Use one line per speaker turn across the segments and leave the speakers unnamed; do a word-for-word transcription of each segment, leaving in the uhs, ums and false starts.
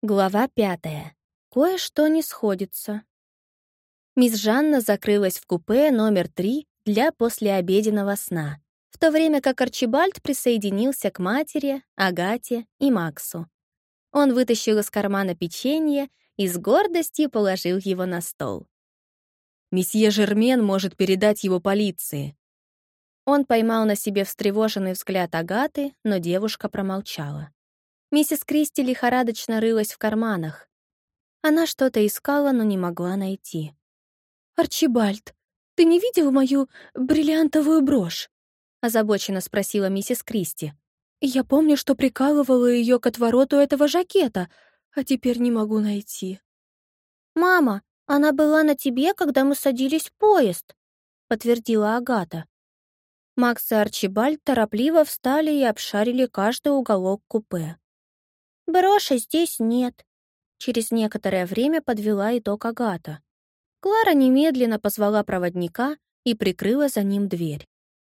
Глава пятая. Кое-что не сходится. Мисс Жанна закрылась в купе номер три для послеобеденного сна, в то время как Арчибальд присоединился к матери, Агате и Максу. Он вытащил из кармана печенье и с гордостью положил его на стол.
«Месье Жермен может передать его полиции».
Он поймал на себе встревоженный взгляд Агаты, но девушка промолчала. Миссис Кристи лихорадочно рылась в карманах. Она что-то искала, но не могла найти. «Арчибальд, ты не видел мою бриллиантовую брошь?» — озабоченно спросила миссис Кристи. «Я помню, что прикалывала ее к отвороту этого жакета, а теперь не могу найти». «Мама, она была на тебе, когда мы садились в поезд», — подтвердила Агата. Макс и Арчибальд торопливо встали и обшарили каждый уголок купе. «Броши здесь нет», — через некоторое время подвела итог Агата. Клара немедленно позвала проводника и прикрыла за ним дверь.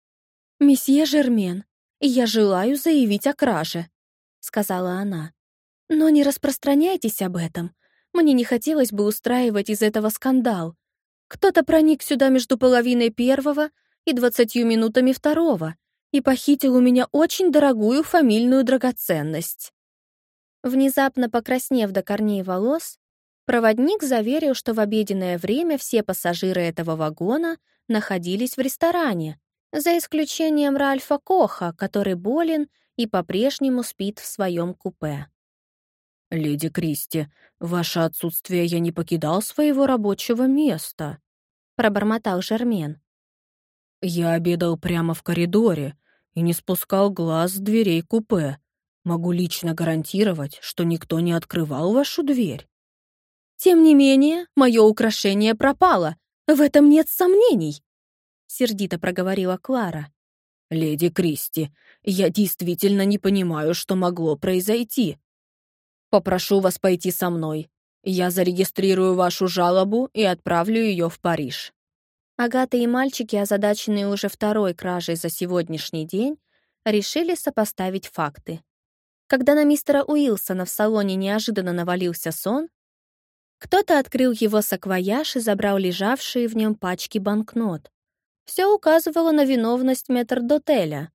«Месье Жермен, я желаю заявить о краже», — сказала она. «Но не распространяйтесь об этом. Мне не хотелось бы устраивать из этого скандал. Кто-то проник сюда между половиной первого и двадцатью минутами второго и похитил у меня очень дорогую фамильную драгоценность».
Внезапно покраснев до корней волос, проводник заверил, что в обеденное время все пассажиры этого вагона находились в ресторане, за исключением Ральфа Коха, который болен и по-прежнему спит в своем купе.
«Леди Кристи, в ваше отсутствие я не покидал своего рабочего места», — пробормотал Жермен. «Я обедал прямо в коридоре и не спускал глаз с дверей купе. Могу лично гарантировать, что никто не открывал вашу дверь».
«Тем не менее, мое украшение пропало. В этом нет сомнений», — сердито проговорила Клара.
«Леди Кристи, я действительно не понимаю, что могло произойти. Попрошу вас пойти со мной. Я зарегистрирую вашу жалобу и отправлю ее в Париж».
Агата и мальчики, озадаченные уже второй кражей за сегодняшний день, решили сопоставить факты. Когда на мистера Уилсона в салоне неожиданно навалился сон, кто-то открыл его саквояж и забрал лежавшие в нем пачки банкнот. Все указывало на виновность метрдотеля.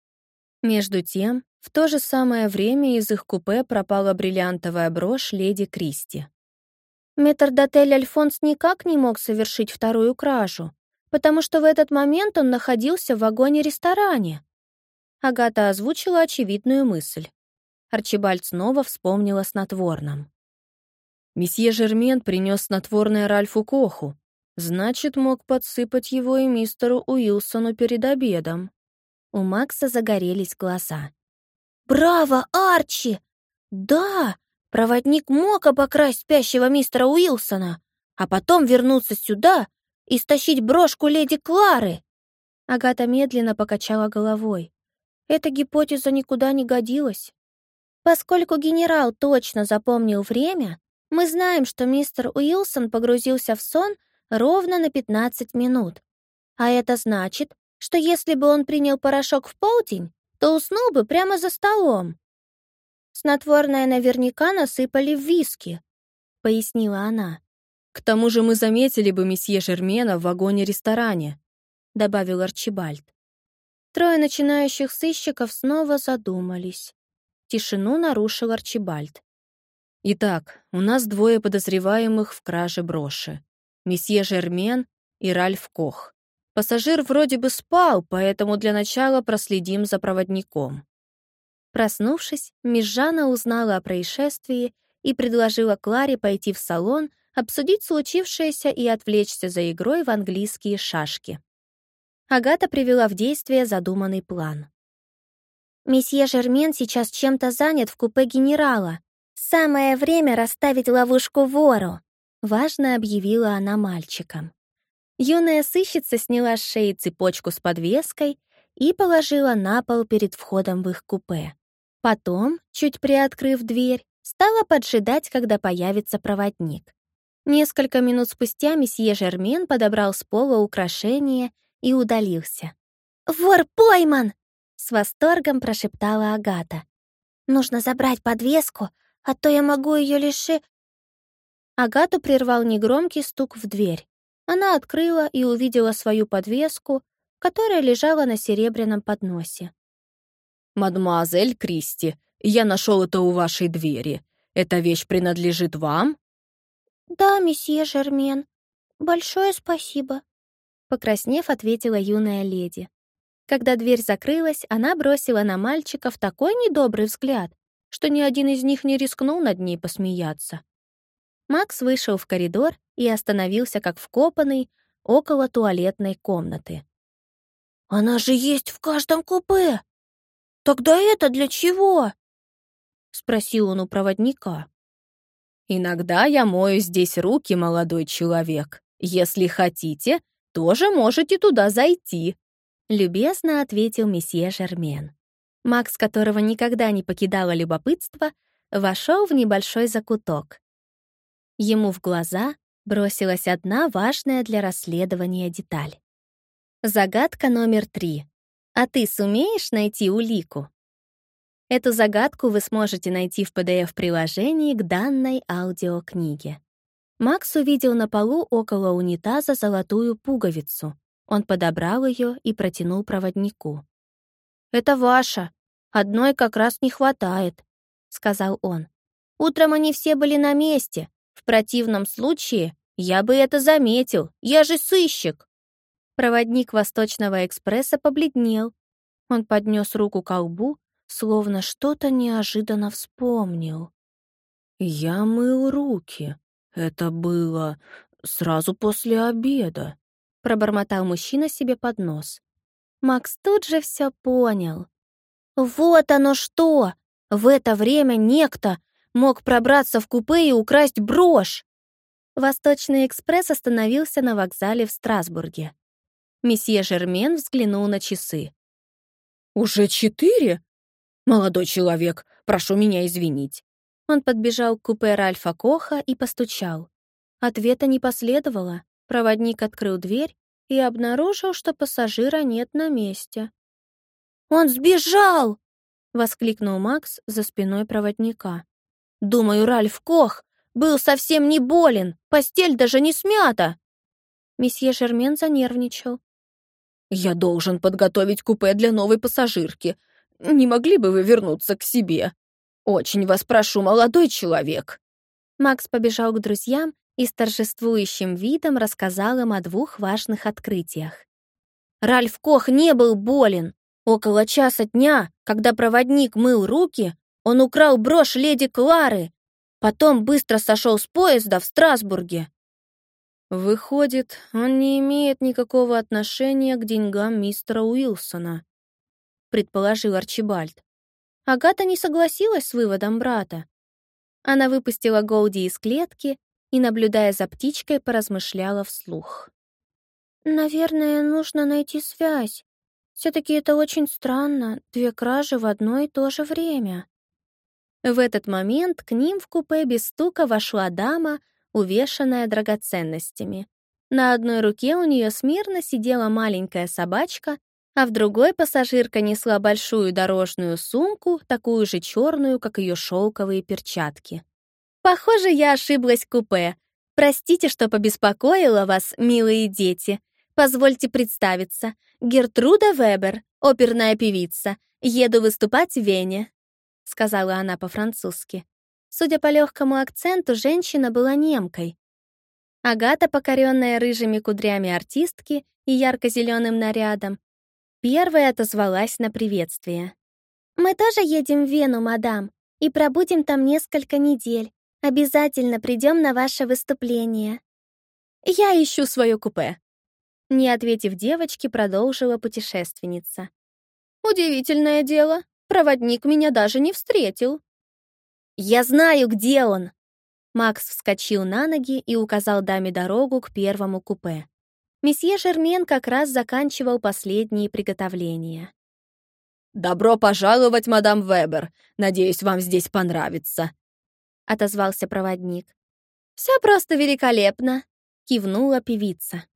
Между тем, в то же самое время из их купе пропала бриллиантовая брошь леди Кристи. Метрдотель Альфонс никак не мог совершить вторую кражу, потому что в этот момент он находился в вагоне-ресторане. Агата озвучила очевидную мысль. Арчибальд снова вспомнил о снотворном.
«Месье Жермен принес снотворное Ральфу Коху. Значит, мог подсыпать его и мистеру Уилсону перед обедом».
У Макса загорелись глаза. «Браво, Арчи! Да, проводник мог обокрасть спящего мистера Уилсона, а потом вернуться сюда и стащить брошку леди Клары!» Агата медленно покачала головой. Эта гипотеза никуда не годилась. Поскольку генерал точно запомнил время, мы знаем, что мистер Уилсон погрузился в сон ровно на пятнадцать минут. А это значит, что если бы он принял порошок в полдень, то уснул бы прямо за столом. «Снотворное наверняка насыпали в виски», — пояснила она.
«К тому же мы заметили бы месье Жермена в вагоне-ресторане», — добавил Арчибальд.
Трое начинающих сыщиков снова задумались. Тишину нарушил Арчибальд.
«Итак, у нас двое подозреваемых в краже броши. Месье Жермен и Ральф Кох. Пассажир вроде бы спал, поэтому для начала проследим за проводником».
Проснувшись, мисс Жанна узнала о происшествии и предложила Кларе пойти в салон, обсудить случившееся и отвлечься за игрой в английские шашки. Агата привела в действие задуманный план. «Месье Жермен сейчас чем-то занят в купе генерала. Самое время расставить ловушку вору», — важно объявила она мальчикам. Юная сыщица сняла с шеи цепочку с подвеской и положила на пол перед входом в их купе. Потом, чуть приоткрыв дверь, стала поджидать, когда появится проводник. Несколько минут спустя месье Жермен подобрал с пола украшение и удалился. «Вор пойман!» — с восторгом прошептала Агата. «Нужно забрать подвеску,
а то я могу ее лиши...»
Агату прервал негромкий стук в дверь. Она открыла и увидела свою подвеску, которая лежала на серебряном подносе.
«Мадемуазель Кристи, я нашел это у вашей двери. Эта вещь принадлежит вам?»
«Да, месье Жермен. Большое спасибо»,
— покраснев, ответила юная леди. Когда дверь закрылась, она бросила на мальчиков такой недобрый взгляд, что ни один из них не рискнул над ней посмеяться. Макс вышел в коридор и остановился как вкопанный около туалетной комнаты.
«Она же есть в каждом купе! Тогда это для чего?» — спросил он у проводника.
«Иногда я мою здесь руки, молодой человек. Если хотите, тоже можете туда зайти»,
— любезно ответил месье Жермен. Макс, которого никогда не покидало любопытство, вошел в небольшой закуток. Ему в глаза бросилась одна важная для расследования деталь. Загадка номер три. А ты сумеешь найти улику? Эту загадку вы сможете найти в пи ди эф-приложении к данной аудиокниге. Макс увидел на полу около унитаза золотую пуговицу. Он подобрал ее и протянул проводнику.
«Это ваша. Одной как раз не хватает», — сказал он. «Утром они все были на месте. В противном случае я бы это заметил. Я же сыщик».
Проводник Восточного экспресса побледнел. Он поднес руку к колбу, словно что-то неожиданно вспомнил.
«Я мыл руки. Это было сразу после обеда»,
— пробормотал мужчина себе под нос. Макс тут же все понял.
«Вот оно что! В это время некто мог пробраться в купе и украсть брошь!»
Восточный экспресс остановился на вокзале в Страсбурге. Месье Жермен взглянул на часы.
«Уже четыре? Молодой человек, прошу меня извинить».
Он подбежал к купе Ральфа Коха и постучал. Ответа не последовало. Проводник открыл дверь и обнаружил, что пассажира нет на месте.
«Он сбежал!»
— воскликнул Макс за спиной проводника.
«Думаю, Ральф Кох был совсем не болен, постель даже не смята!»
Месье Жермен занервничал.
«Я должен подготовить купе для новой пассажирки. Не могли бы вы вернуться к себе? Очень вас прошу, молодой человек!»
Макс побежал к друзьям и с торжествующим видом рассказал им о двух важных открытиях.
«Ральф Кох не был болен. Около часа дня, когда проводник мыл руки, он украл брошь леди Клары. Потом быстро сошел с поезда в Страсбурге».
«Выходит, он не имеет никакого отношения к деньгам мистера Уилсона», — предположил Арчибальд. Агата не согласилась с выводом брата. Она выпустила Голди из клетки и, наблюдая за птичкой, поразмышляла вслух.
«Наверное, нужно найти связь. Все-таки это очень странно, две кражи в одно и то же время».
В этот момент к ним в купе без стука вошла дама, увешанная драгоценностями. На одной руке у нее смирно сидела маленькая собачка, а в другой пассажирка несла большую дорожную сумку, такую же черную, как ее шелковые перчатки. «Похоже, я ошиблась купе. Простите, что побеспокоила вас, милые дети. Позвольте представиться. Гертруда Вебер, оперная певица. Еду выступать в Вене», — сказала она по-французски. Судя по легкому акценту, женщина была немкой. Агата, покоренная рыжими кудрями артистки и ярко-зеленым нарядом, первая отозвалась на приветствие.
«Мы тоже едем в Вену, мадам, и пробудем там несколько недель. Обязательно придем на ваше выступление».
«Я ищу свое купе», — не ответив девочке, продолжила путешественница. «Удивительное дело, проводник меня даже не встретил».
«Я знаю, где он!»
Макс вскочил на ноги и указал даме дорогу к первому купе. Месье Жермен как раз заканчивал последние приготовления.
«Добро пожаловать, мадам Вебер. Надеюсь, вам здесь понравится»,
— отозвался проводник. «Все просто великолепно», — кивнула певица.